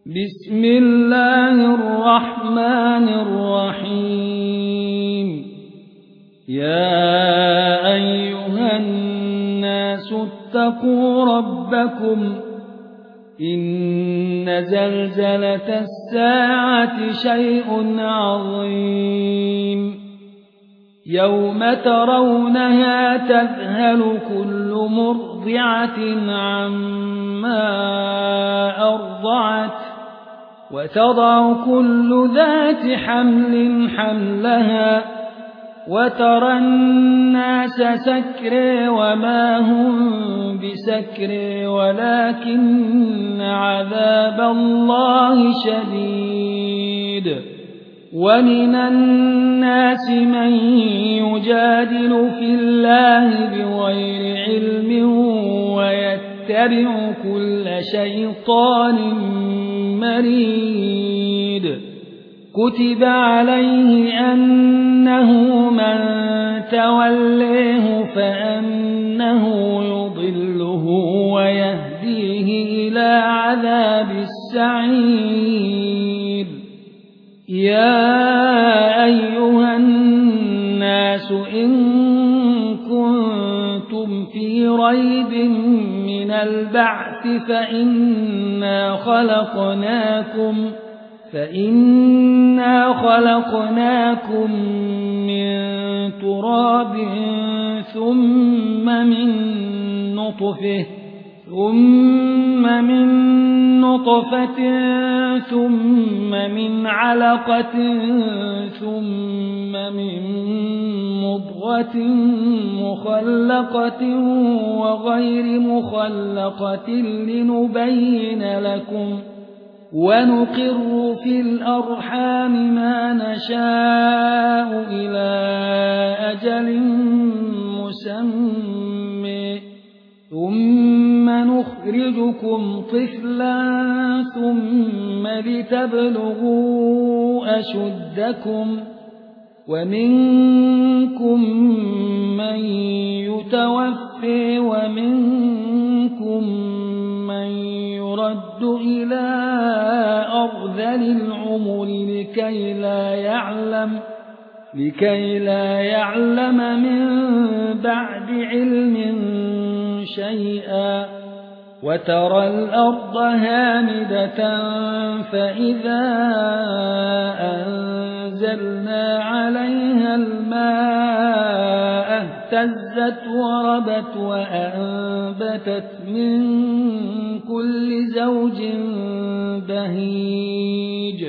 بسم الله الرحمن الرحيم. يا أيها الناس اتقوا ربكم إن زلزلة الساعة شيء عظيم يوم ترونها تذهل كل مرضعة عما أرضعت وتضع كل ذات حمل حملها وترى الناس سكرى وما هم بسكرى ولكن عذاب الله شديد. ومن الناس من يجادل في الله بغير علم ويتبع كل شيطان مريد. كتب عليه أنه من توليه فأنه يضله ويهديه إلى عذاب السعير. يا أيها الناس إن كنتم في ريب من البعث فإنا خلقناكم من تراب ثم من نطفة ثم من علقة ثم من مضغة مخلقة وغير مخلقة لنبين لكم ونقر في الأرحام ما نشاء إلى أجل مسمى ثم نخرجكم طفلا ثم لتبلغوا أشدكم ومنكم من يتوفى ومنكم من يرد إلى أرذل العمر لكي لا يعلم من بعد علم شيئا. وترى الأرض هامدة فإذا أنزلنا عليها الماء اهتزت وربت وأنبتت من كل زوج بهيج.